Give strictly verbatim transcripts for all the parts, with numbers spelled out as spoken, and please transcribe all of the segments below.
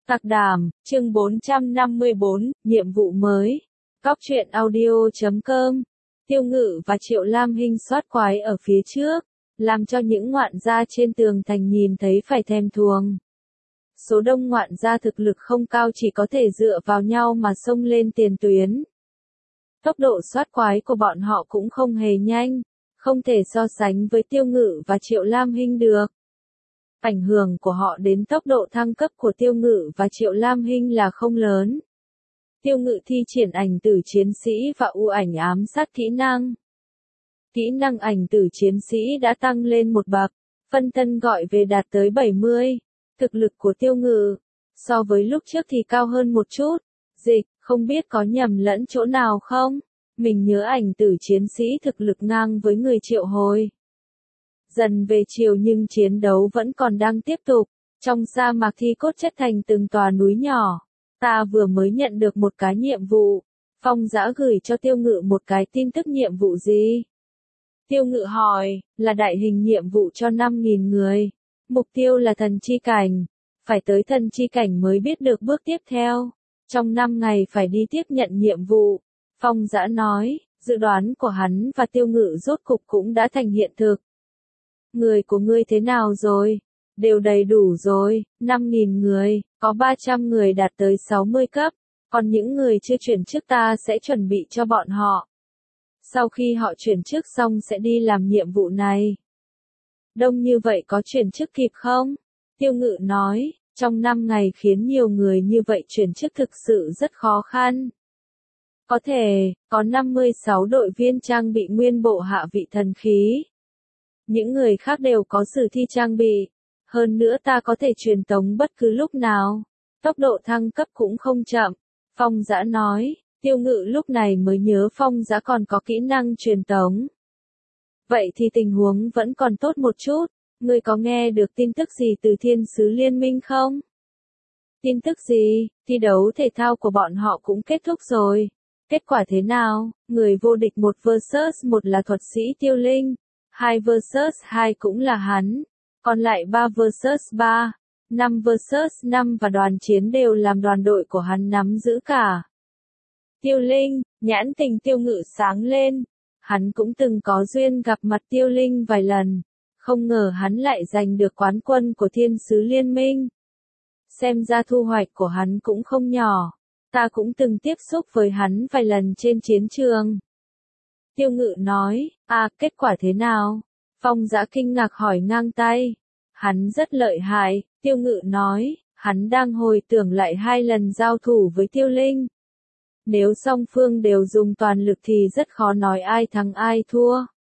Tạc Đàm, chương bốn trăm năm mươi bốn, nhiệm vụ mới. Cóc truyện audio chấm com. Tiêu Ngự và Triệu Lam Hinh soát quái ở phía trước, làm cho những ngoạn gia trên tường thành nhìn thấy phải thèm thuồng. Số đông ngoạn gia thực lực không cao chỉ có thể dựa vào nhau mà xông lên tiền tuyến. Tốc độ soát quái của bọn họ cũng không hề nhanh, không thể so sánh với Tiêu Ngự và Triệu Lam Hinh được. Ảnh hưởng của họ đến tốc độ thăng cấp của Tiêu Ngự và Triệu Lam Hinh là không lớn. Tiêu Ngự thi triển ảnh tử chiến sĩ và u ảnh ám sát kỹ năng. Kỹ năng ảnh tử chiến sĩ đã tăng lên một bậc, phân thân gọi về đạt tới bảy mươi. Thực lực của Tiêu Ngự, so với lúc trước thì cao hơn một chút. Dịch, không biết có nhầm lẫn chỗ nào không? Mình nhớ ảnh tử chiến sĩ thực lực ngang với người Triệu hồi. Dần về chiều nhưng chiến đấu vẫn còn đang tiếp tục. Trong sa mạc thi cốt chất thành từng tòa núi nhỏ. Ta vừa mới nhận được một cái nhiệm vụ. Phong Dã gửi cho Tiêu Ngự một cái tin tức nhiệm vụ gì? Tiêu Ngự hỏi, là đại hình nhiệm vụ cho năm nghìn người. Mục tiêu là thần chi cảnh. Phải tới thần chi cảnh mới biết được bước tiếp theo. Trong năm ngày phải đi tiếp nhận nhiệm vụ. Phong Dã nói, dự đoán của hắn và Tiêu Ngự rốt cục cũng đã thành hiện thực. Người của ngươi thế nào rồi? Đều đầy đủ rồi, năm nghìn người, có ba trăm người đạt tới sáu mươi cấp, còn những người chưa chuyển chức ta sẽ chuẩn bị cho bọn họ. Sau khi họ chuyển chức xong sẽ đi làm nhiệm vụ này. Đông như vậy có chuyển chức kịp không? Tiêu Ngự nói, trong năm ngày khiến nhiều người như vậy chuyển chức thực sự rất khó khăn. Có thể, có năm mươi sáu đội viên trang bị nguyên bộ hạ vị thần khí. Những người khác đều có sử thi trang bị. Hơn nữa ta có thể truyền tống bất cứ lúc nào. Tốc độ thăng cấp cũng không chậm. Phong Dã nói, Tiêu Ngự lúc này mới nhớ Phong Dã còn có kỹ năng truyền tống. Vậy thì tình huống vẫn còn tốt một chút. Ngươi có nghe được tin tức gì từ Thiên Sứ Liên Minh không? Tin tức gì? Thi đấu thể thao của bọn họ cũng kết thúc rồi. Kết quả thế nào? Người vô địch một versus một là thuật sĩ Tiêu Linh. hai versus hai cũng là hắn. Còn lại ba versus ba, năm versus năm và đoàn chiến đều làm đoàn đội của hắn nắm giữ cả. Tiêu Linh, nhãn tình Tiêu Ngự sáng lên. Hắn cũng từng có duyên gặp mặt Tiêu Linh vài lần. Không ngờ hắn lại giành được quán quân của Thiên Sứ Liên Minh. Xem ra thu hoạch của hắn cũng không nhỏ. Ta cũng từng tiếp xúc với hắn vài lần trên chiến trường. Tiêu Ngự nói, à, kết quả thế nào? Phong Dã kinh ngạc hỏi ngang tay. Hắn rất lợi hại, Tiêu Ngự nói, hắn đang hồi tưởng lại hai lần giao thủ với Tiêu Linh. Nếu song phương đều dùng toàn lực thì rất khó nói ai thắng ai thua.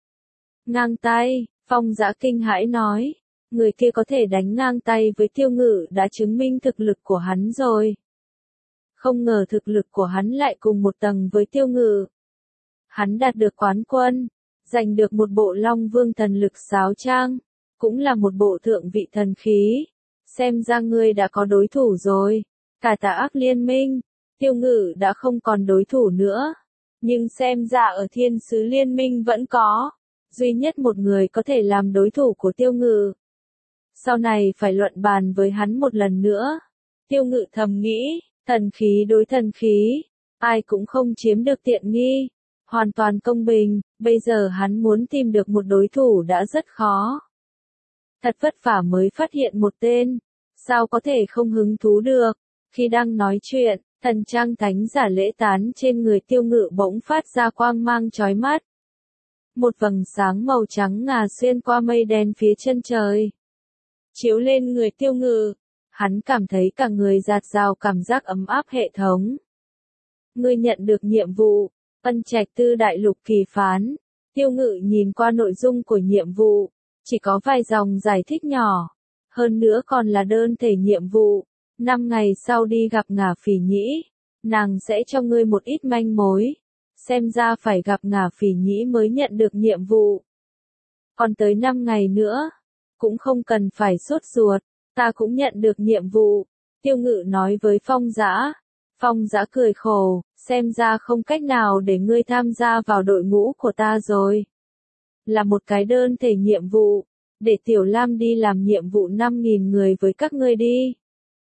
Ngang tay, Phong Dã kinh hãi nói, người kia có thể đánh ngang tay với Tiêu Ngự đã chứng minh thực lực của hắn rồi. Không ngờ thực lực của hắn lại cùng một tầng với Tiêu Ngự. Hắn đạt được quán quân, giành được một bộ Long Vương thần lực sáo trang, cũng là một bộ thượng vị thần khí. Xem ra ngươi đã có đối thủ rồi. Cả Tà Ác Liên Minh, Tiêu Ngự đã không còn đối thủ nữa. Nhưng xem ra ở Thiên Sứ Liên Minh vẫn có. Duy nhất một người có thể làm đối thủ của Tiêu Ngự. Sau này phải luận bàn với hắn một lần nữa. Tiêu Ngự thầm nghĩ, thần khí đối thần khí, ai cũng không chiếm được tiện nghi. Hoàn toàn công bình, bây giờ hắn muốn tìm được một đối thủ đã rất khó. Thật vất vả mới phát hiện một tên, sao có thể không hứng thú được. Khi đang nói chuyện, thần trang thánh giả lễ tán trên người Tiêu Ngự bỗng phát ra quang mang chói mắt. Một vầng sáng màu trắng ngà xuyên qua mây đen phía chân trời. Chiếu lên người Tiêu Ngự, hắn cảm thấy cả người dạt dào cảm giác ấm áp hệ thống. Ngươi nhận được nhiệm vụ. Ân Trạch Tư Đại Lục kỳ phán. Tiêu Ngự nhìn qua nội dung của nhiệm vụ, chỉ có vài dòng giải thích nhỏ. Hơn nữa còn là đơn thể nhiệm vụ. Năm ngày sau đi gặp Ngả Phỉ Nhĩ, nàng sẽ cho ngươi một ít manh mối. Xem ra phải gặp Ngả Phỉ Nhĩ mới nhận được nhiệm vụ. Còn tới năm ngày nữa, cũng không cần phải sốt ruột, ta cũng nhận được nhiệm vụ. Tiêu Ngự nói với Phong Dã. Phong Dã cười khổ, xem ra không cách nào để ngươi tham gia vào đội ngũ của ta rồi. Là một cái đơn thể nhiệm vụ, để Tiểu Lam đi làm nhiệm vụ năm nghìn người với các ngươi đi.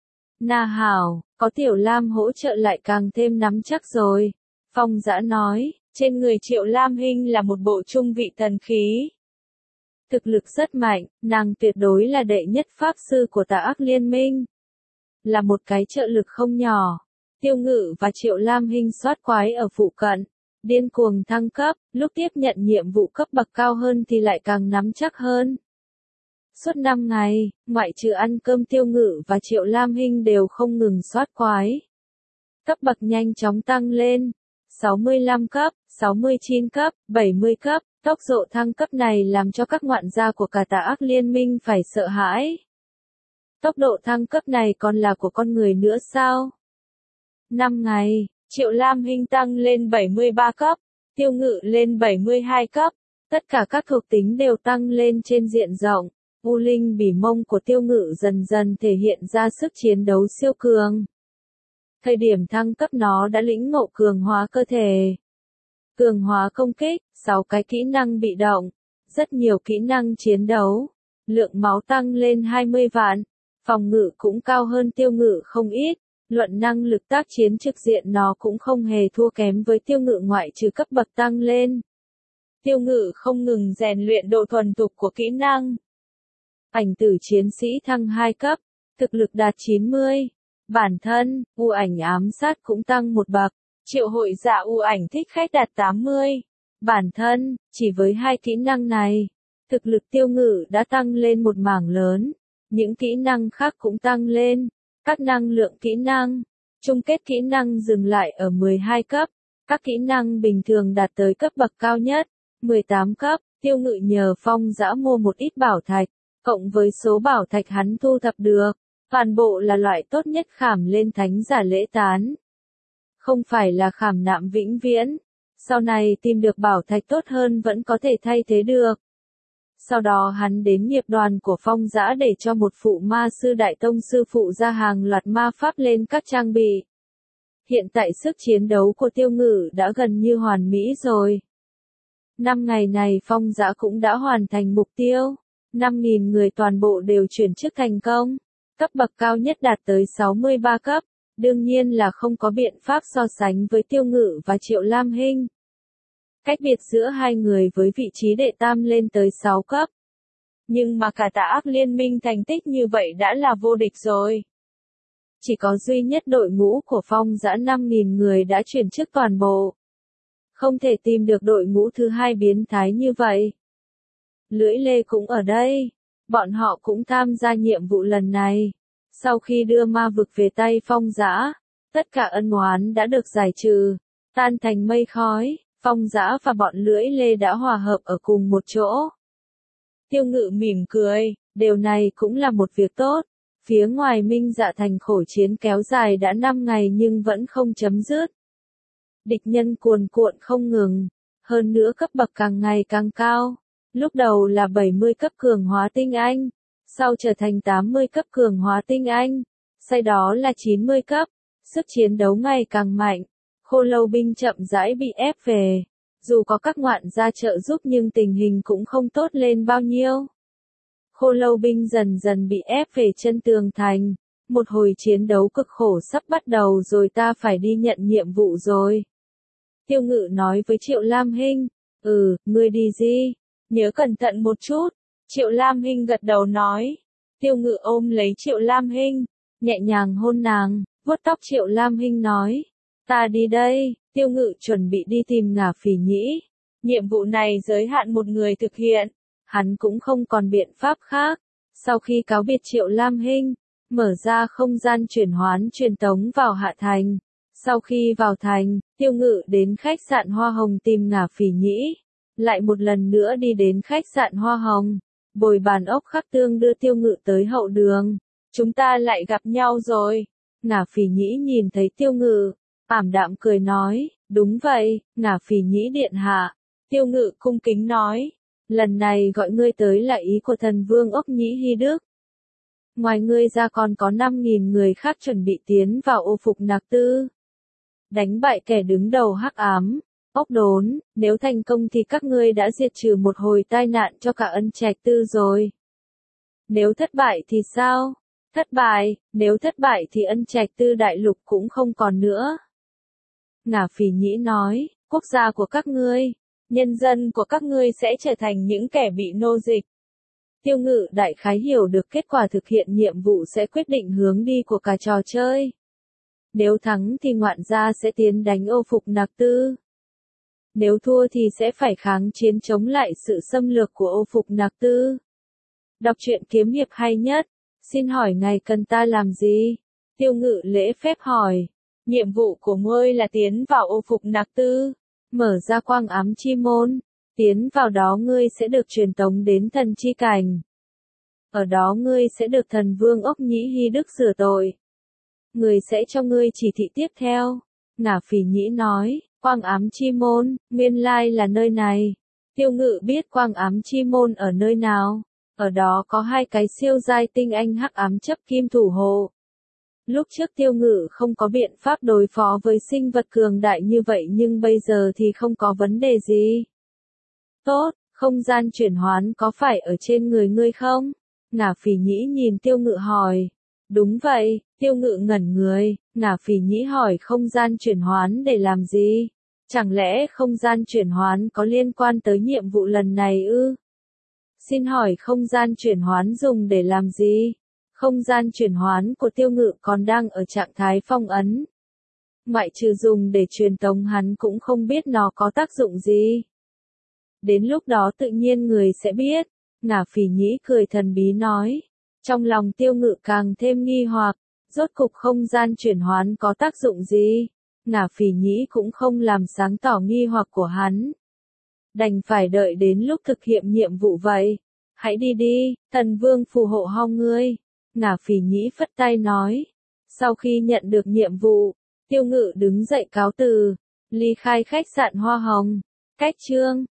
Na hảo, có Tiểu Lam hỗ trợ lại càng thêm nắm chắc rồi. Phong Dã nói, trên người Triệu Lam Hinh là một bộ trung vị thần khí. Thực lực rất mạnh, nàng tuyệt đối là đệ nhất pháp sư của Tà Ác Liên Minh. Là một cái trợ lực không nhỏ. Tiêu Ngự và Triệu Lam Hinh soát quái ở phụ cận. Điên cuồng thăng cấp, lúc tiếp nhận nhiệm vụ cấp bậc cao hơn thì lại càng nắm chắc hơn. Suốt năm ngày, ngoại trừ ăn cơm Tiêu Ngự và Triệu Lam Hinh đều không ngừng soát quái. Cấp bậc nhanh chóng tăng lên. sáu mươi lăm cấp, sáu mươi chín cấp, bảy mươi cấp, tốc độ thăng cấp này làm cho các ngoạn gia của cả Tà Ác Liên Minh phải sợ hãi. Tốc độ thăng cấp này còn là của con người nữa sao? năm ngày, Triệu Lam Hinh tăng lên bảy mươi ba cấp, Tiêu Ngự lên bảy mươi hai cấp, tất cả các thuộc tính đều tăng lên trên diện rộng. U Linh Bỉ Mông của Tiêu Ngự dần dần thể hiện ra sức chiến đấu siêu cường. Thời điểm thăng cấp nó đã lĩnh ngộ cường hóa cơ thể. Cường hóa công kích, sáu cái kỹ năng bị động, rất nhiều kỹ năng chiến đấu, lượng máu tăng lên hai mươi vạn, phòng ngự cũng cao hơn Tiêu Ngự không ít, luận năng lực tác chiến trực diện nó cũng không hề thua kém với Tiêu Ngự ngoại trừ cấp bậc tăng lên. Tiêu Ngự không ngừng rèn luyện độ thuần thục của kỹ năng. Ảnh tử chiến sĩ thăng hai cấp, thực lực đạt chín mươi. Bản thân, u ảnh ám sát cũng tăng một bậc. Triệu hội dạ u ảnh thích khách đạt tám mươi. Bản thân, chỉ với hai kỹ năng này, thực lực Tiêu Ngự đã tăng lên một mảng lớn. Những kỹ năng khác cũng tăng lên. Các năng lượng kỹ năng, chung kết kỹ năng dừng lại ở mười hai cấp. Các kỹ năng bình thường đạt tới cấp bậc cao nhất, mười tám cấp. Tiêu Ngự nhờ Phong Dã mua một ít bảo thạch, cộng với số bảo thạch hắn thu thập được. Toàn bộ là loại tốt nhất khảm lên thánh giả lễ tán. Không phải là khảm nạm vĩnh viễn. Sau này tìm được bảo thạch tốt hơn vẫn có thể thay thế được. Sau đó hắn đến nghiệp đoàn của Phong Dã để cho một phụ ma sư đại tông sư phụ ra hàng loạt ma pháp lên các trang bị. Hiện tại sức chiến đấu của Tiêu Ngự đã gần như hoàn mỹ rồi. Năm ngày này Phong Dã cũng đã hoàn thành mục tiêu. năm nghìn người toàn bộ đều chuyển chức thành công. Cấp bậc cao nhất đạt tới sáu mươi ba cấp, đương nhiên là không có biện pháp so sánh với Tiêu Ngự và Triệu Lam Hinh. Cách biệt giữa hai người với vị trí đệ tam lên tới sáu cấp. Nhưng mà cả Tà Ác Liên Minh thành tích như vậy đã là vô địch rồi. Chỉ có duy nhất đội ngũ của Phong Dã năm nghìn người đã chuyển chức toàn bộ. Không thể tìm được đội ngũ thứ hai biến thái như vậy. Lưỡi Lê cũng ở đây. Bọn họ cũng tham gia nhiệm vụ lần này. Sau khi đưa ma vực về tay Phong Dã, tất cả ân oán đã được giải trừ, tan thành mây khói. Phong Dã và bọn Lưỡi Lê đã hòa hợp ở cùng một chỗ. Tiêu Ngự mỉm cười, điều này cũng là một việc tốt. Phía ngoài Minh Dạ Thành khổ chiến kéo dài đã năm ngày nhưng vẫn không chấm dứt. Địch nhân cuồn cuộn không ngừng, hơn nữa cấp bậc càng ngày càng cao. Lúc đầu là bảy mươi cấp cường hóa tinh anh, sau trở thành tám mươi cấp cường hóa tinh anh, sau đó là chín mươi cấp, sức chiến đấu ngày càng mạnh. Khô Lâu binh chậm rãi bị ép về, dù có các ngoạn gia trợ giúp nhưng tình hình cũng không tốt lên bao nhiêu. Khô Lâu binh dần dần bị ép về chân tường thành, một hồi chiến đấu cực khổ sắp bắt đầu rồi, ta phải đi nhận nhiệm vụ rồi. Tiêu Ngự nói với Triệu Lam Hinh, ừ, ngươi đi gì? Nhớ cẩn thận một chút. Triệu Lam Hinh gật đầu nói. Tiêu Ngự ôm lấy Triệu Lam Hinh, nhẹ nhàng hôn nàng, vuốt tóc Triệu Lam Hinh nói. Ta đi đây. Tiêu Ngự chuẩn bị đi tìm Ngả Phỉ Nhĩ. Nhiệm vụ này giới hạn một người thực hiện. Hắn cũng không còn biện pháp khác. Sau khi cáo biệt Triệu Lam Hinh, mở ra không gian chuyển hoán truyền tống vào Hạ Thành. Sau khi vào thành, Tiêu Ngự đến khách sạn Hoa Hồng tìm Ngả Phỉ Nhĩ. Lại một lần nữa đi đến khách sạn Hoa Hồng. Bồi bàn ốc khắc tương đưa Tiêu Ngự tới hậu đường. Chúng ta lại gặp nhau rồi. Ngả Phỉ Nhĩ nhìn thấy Tiêu Ngự, ảm đạm cười nói, đúng vậy, Ngả Phỉ Nhĩ điện hạ. Tiêu Ngự cung kính nói, lần này gọi ngươi tới là ý của thần vương Ốc Nhĩ Hy Đức. Ngoài ngươi ra còn có năm nghìn người khác chuẩn bị tiến vào ô phục nạc tư. Đánh bại kẻ đứng đầu hắc ám. Ốc Đốn, nếu thành công thì các ngươi đã diệt trừ một hồi tai nạn cho cả Ân Trạch Tư rồi. Nếu thất bại thì sao? Thất bại, nếu thất bại thì Ân Trạch Tư đại lục cũng không còn nữa. Ngả Phỉ Nhĩ nói, quốc gia của các ngươi, nhân dân của các ngươi sẽ trở thành những kẻ bị nô dịch. Tiêu Ngự đại khái hiểu được kết quả thực hiện nhiệm vụ sẽ quyết định hướng đi của cả trò chơi. Nếu thắng thì ngoạn gia sẽ tiến đánh Ô Phục Nạc Tư. Nếu thua thì sẽ phải kháng chiến chống lại sự xâm lược của Ô Phục Nạc Tư. Đọc truyện kiếm hiệp hay nhất. Xin hỏi ngài cần ta làm gì? Tiêu Ngự lễ phép hỏi. Nhiệm vụ của ngươi là tiến vào Ô Phục Nạc Tư, mở ra quang ám chi môn. Tiến vào đó ngươi sẽ được truyền tống đến thần chi cảnh. Ở đó ngươi sẽ được thần vương Ốc Nhĩ Hy Đức sửa tội. Người sẽ cho ngươi chỉ thị tiếp theo. Ngả Phỉ Nhĩ nói, quang ám chi môn, nguyên lai là nơi này. Tiêu Ngự biết quang ám chi môn ở nơi nào. Ở đó có hai cái siêu giai tinh anh hắc ám chấp kim thủ hộ. Lúc trước Tiêu Ngự không có biện pháp đối phó với sinh vật cường đại như vậy nhưng bây giờ thì không có vấn đề gì. Tốt, không gian chuyển hoán có phải ở trên người ngươi không? Ngả Phỉ Nhĩ nhìn Tiêu Ngự hỏi. Đúng vậy, Tiêu Ngự ngẩn người, Ngả Phỉ Nhĩ hỏi không gian chuyển hoán để làm gì? Chẳng lẽ không gian chuyển hoán có liên quan tới nhiệm vụ lần này ư? Xin hỏi không gian chuyển hoán dùng để làm gì? Không gian chuyển hoán của Tiêu Ngự còn đang ở trạng thái phong ấn. Ngoại trừ dùng để truyền tống hắn cũng không biết nó có tác dụng gì. Đến lúc đó tự nhiên người sẽ biết. Ngả Phỉ Nhĩ cười thần bí nói. Trong lòng Tiêu Ngự càng thêm nghi hoặc. Rốt cục không gian chuyển hoán có tác dụng gì? Ngả Phỉ Nhĩ cũng không làm sáng tỏ nghi hoặc của hắn. Đành phải đợi đến lúc thực hiện nhiệm vụ vậy. Hãy đi đi, thần vương phù hộ ho ngươi. Ngả Phỉ Nhĩ phất tay nói. Sau khi nhận được nhiệm vụ, Tiêu Ngự đứng dậy cáo từ, ly khai khách sạn Hoa Hồng. Cách chương